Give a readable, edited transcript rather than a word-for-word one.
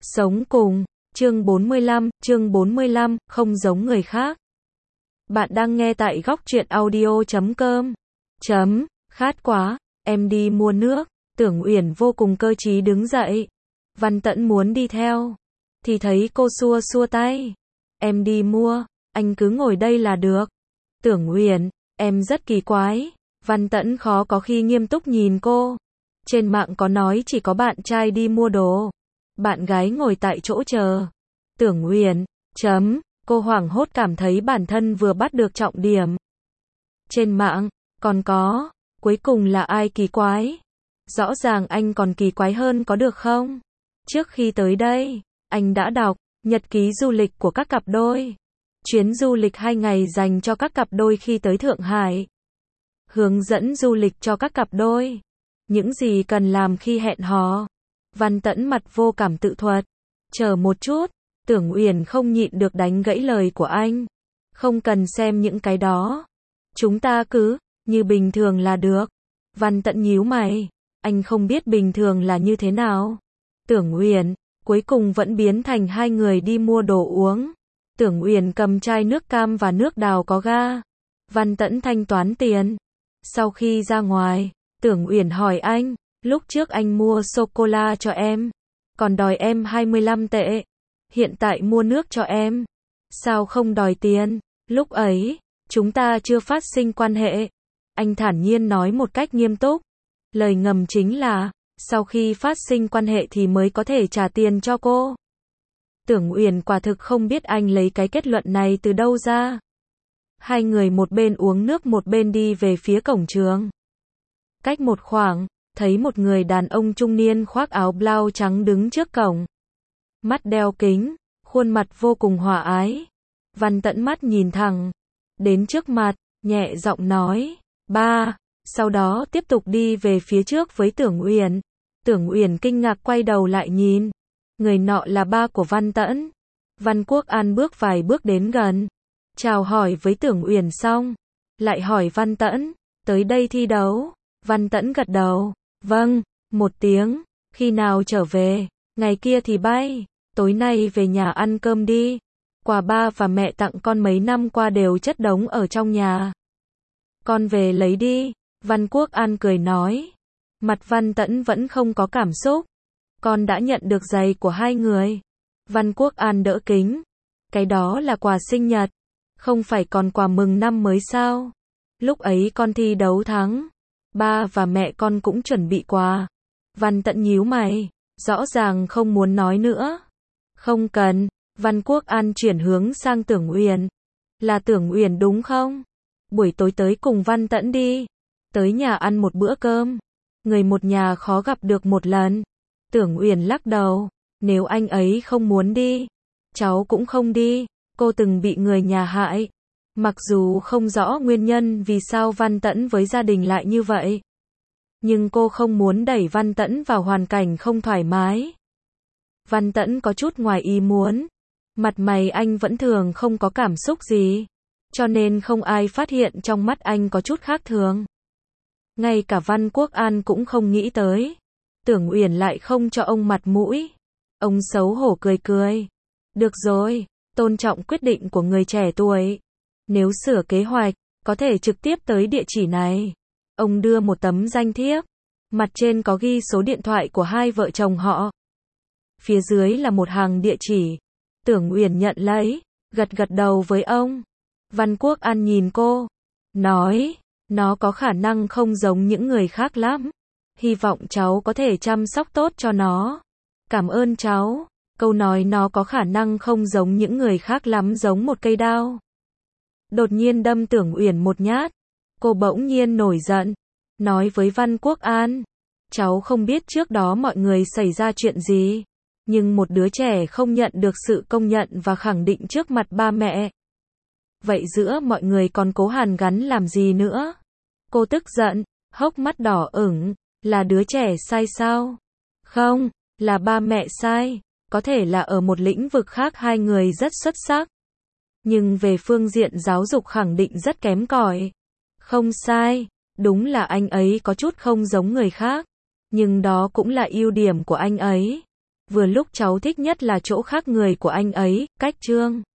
Sống cùng, chương 45, không giống người khác. Bạn đang nghe tại góc truyện audio.com. Khát quá, em đi mua nước. Tưởng Uyển vô cùng cơ trí đứng dậy. Văn Tẫn muốn đi theo, thì thấy cô xua xua tay. Em đi mua, anh cứ ngồi đây là được. Tưởng Uyển, em rất kỳ quái. Văn Tẫn khó có khi nghiêm túc nhìn cô. Trên mạng có nói chỉ có bạn trai đi mua đồ, bạn gái ngồi tại chỗ chờ. Tưởng Uyển, cô hoảng hốt cảm thấy bản thân vừa bắt được trọng điểm. Trên mạng, còn có, cuối cùng là ai kỳ quái? Rõ ràng anh còn kỳ quái hơn có được không? Trước khi tới đây, anh đã đọc nhật ký du lịch của các cặp đôi. Chuyến du lịch 2 ngày dành cho các cặp đôi khi tới Thượng Hải. Hướng dẫn du lịch cho các cặp đôi. Những gì cần làm khi hẹn hò. Văn Tẫn mặt vô cảm tự thuật. Chờ một chút, Tưởng Uyển không nhịn được đánh gãy lời của anh. Không cần xem những cái đó. Chúng ta cứ, như bình thường là được. Văn Tẫn nhíu mày. Anh không biết bình thường là như thế nào. Tưởng Uyển, cuối cùng vẫn biến thành hai người đi mua đồ uống. Tưởng Uyển cầm chai nước cam và nước đào có ga. Văn Tẫn thanh toán tiền. Sau khi ra ngoài, Tưởng Uyển hỏi anh, lúc trước anh mua sô-cô-la cho em, còn đòi em 25 tệ. Hiện tại mua nước cho em, sao không đòi tiền? Lúc ấy, chúng ta chưa phát sinh quan hệ. Anh thản nhiên nói một cách nghiêm túc. Lời ngầm chính là, sau khi phát sinh quan hệ thì mới có thể trả tiền cho cô. Tưởng Uyển quả thực không biết anh lấy cái kết luận này từ đâu ra. Hai người một bên uống nước một bên đi về phía cổng trường. Cách một khoảng, thấy một người đàn ông trung niên khoác áo blau trắng đứng trước cổng. Mắt đeo kính, khuôn mặt vô cùng hòa ái. Văn Tẫn mắt nhìn thẳng đến trước mặt, nhẹ giọng nói, ba, sau đó tiếp tục đi về phía trước với Tưởng Uyển. Tưởng Uyển kinh ngạc quay đầu lại nhìn. Người nọ là ba của Văn Tẫn. Văn Quốc An bước vài bước đến gần, chào hỏi với Tưởng Uyển xong, lại hỏi Văn Tẫn, tới đây thi đấu? Văn Tẫn gật đầu, vâng, một tiếng, khi nào trở về? Ngày kia thì bay, tối nay về nhà ăn cơm đi. Quà ba và mẹ tặng con mấy năm qua đều chất đống ở trong nhà. Con về lấy đi, Văn Quốc An cười nói. Mặt Văn Tẫn vẫn không có cảm xúc. Con đã nhận được giày của hai người. Văn Quốc An đỡ kính. Cái đó là quà sinh nhật, không phải còn quà mừng năm mới sao? Lúc ấy con thi đấu thắng, ba và mẹ con cũng chuẩn bị quà. Văn Tẫn nhíu mày, rõ ràng không muốn nói nữa. Không cần, Văn Quốc An chuyển hướng sang Tưởng Uyển. Là Tưởng Uyển đúng không? Buổi tối tới cùng Văn Tẫn đi. Tới nhà ăn một bữa cơm. Người một nhà khó gặp được một lần. Tưởng Uyển lắc đầu. Nếu anh ấy không muốn đi, cháu cũng không đi. Cô từng bị người nhà hại. Mặc dù không rõ nguyên nhân vì sao Văn Tẫn với gia đình lại như vậy, nhưng cô không muốn đẩy Văn Tẫn vào hoàn cảnh không thoải mái. Văn Tẫn có chút ngoài ý muốn. Mặt mày anh vẫn thường không có cảm xúc gì, cho nên không ai phát hiện trong mắt anh có chút khác thường. Ngay cả Văn Quốc An cũng không nghĩ tới. Tưởng Uyển lại không cho ông mặt mũi. Ông xấu hổ cười cười. Được rồi, tôn trọng quyết định của người trẻ tuổi. Nếu sửa kế hoạch, có thể trực tiếp tới địa chỉ này. Ông đưa một tấm danh thiếp. Mặt trên có ghi số điện thoại của hai vợ chồng họ. Phía dưới là một hàng địa chỉ. Tưởng Uyển nhận lấy, gật gật đầu với ông. Văn Quốc An nhìn cô, nói, nó có khả năng không giống những người khác lắm. Hy vọng cháu có thể chăm sóc tốt cho nó. Cảm ơn cháu. Câu nói nó có khả năng không giống những người khác lắm giống một cây đao. Đột nhiên đâm Tưởng Uyển một nhát. Cô bỗng nhiên nổi giận, nói với Văn Quốc An, cháu không biết trước đó mọi người xảy ra chuyện gì, nhưng một đứa trẻ không nhận được sự công nhận và khẳng định trước mặt ba mẹ. Vậy giữa mọi người còn cố hàn gắn làm gì nữa? Cô tức giận, hốc mắt đỏ ửng, là đứa trẻ sai sao? Không, là ba mẹ sai, có thể là ở một lĩnh vực khác hai người rất xuất sắc, nhưng về phương diện giáo dục khẳng định rất kém cỏi. Không sai, đúng là anh ấy có chút không giống người khác, nhưng đó cũng là ưu điểm của anh ấy. Vừa lúc cháu thích nhất là chỗ khác người của anh ấy, cách Trương